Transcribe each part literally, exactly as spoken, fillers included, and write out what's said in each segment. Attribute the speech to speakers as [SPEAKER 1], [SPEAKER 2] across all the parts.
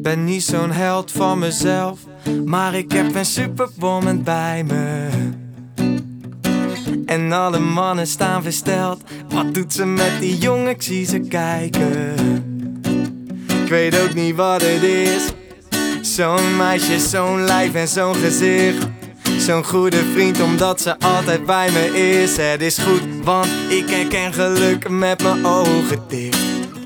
[SPEAKER 1] Ben niet zo'n held van mezelf, maar ik heb een superwoman bij me. En alle mannen staan versteld. Wat doet ze met die jongen? Ik zie ze kijken. Ik weet ook niet wat het is. Zo'n meisje, zo'n lijf en zo'n gezicht. Zo'n goede vriend omdat ze altijd bij me is. Het is goed, want ik herken geluk met mijn ogen dicht.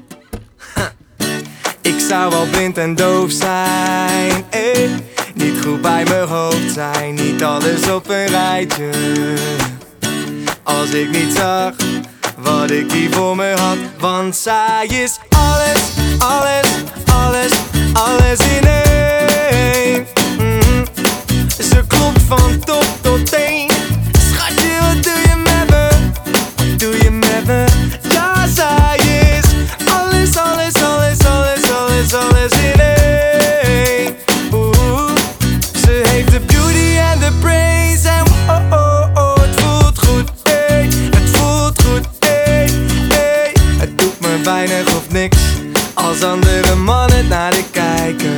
[SPEAKER 1] Ik zou wel blind en doof zijn, eh. Niet goed bij mijn hoofd zijn, niet alles op een rijtje. Als ik niet zag wat ik hier voor me had. Want zij is alles, alles, alles, alles in één. mm-hmm. Ze klopt van top tot teen. Schatje, wat doe je met me? Wat doe je met me? Ja, zij is alles, alles, alles, alles, alles, alles in één. Oeh, ze heeft de beauty en de brains. En oh, oh, oh, het voelt goed, ey. Het voelt goed, ey, ey. Het doet me weinig of niks als andere mannen naar de kijken.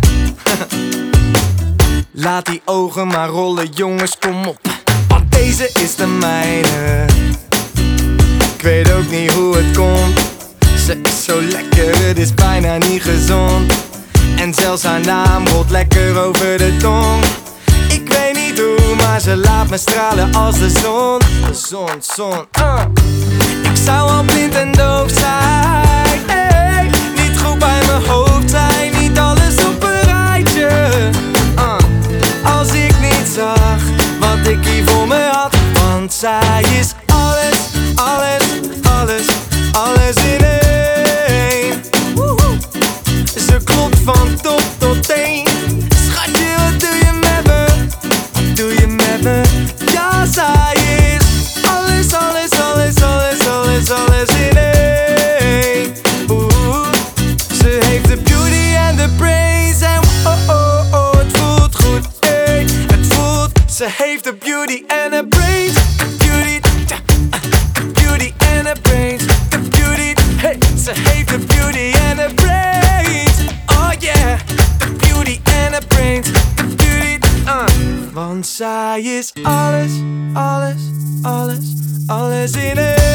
[SPEAKER 1] Laat die ogen maar rollen, jongens, kom op. Want deze is de mijne. Ik weet ook niet hoe het komt. Ze is zo lekker, het is bijna niet gezond. En zelfs haar naam rolt lekker over de tong. Ik weet niet hoe, maar ze laat me stralen als de zon. De zon, zon, uh. Ik zou al blind en doof zijn, hey. Niet goed bij mijn hoofd zijn, niet alles op een rijtje. uh. Als ik niet zag wat ik hier voor me had. Want zij is alles, alles, alles, alles in één. Woehoe. Ze klopt van top tot teen. Schatje, wat doe je met me? Wat doe je met me? Ja, zij is alles, alles, alles, alles, alles, alles in één. Oeh, ze heeft de beauty en de brains. En oh, oh, oh, het voelt goed, ey. Het voelt, ze heeft de beauty en de brains. Beauty, tja, uh, beauty en de brains. De beauty, hey, ze heeft de beauty en de brains. Oh yeah, de beauty en de brains. De beauty, uh. Want zij is alles, alles, alles, alles in één.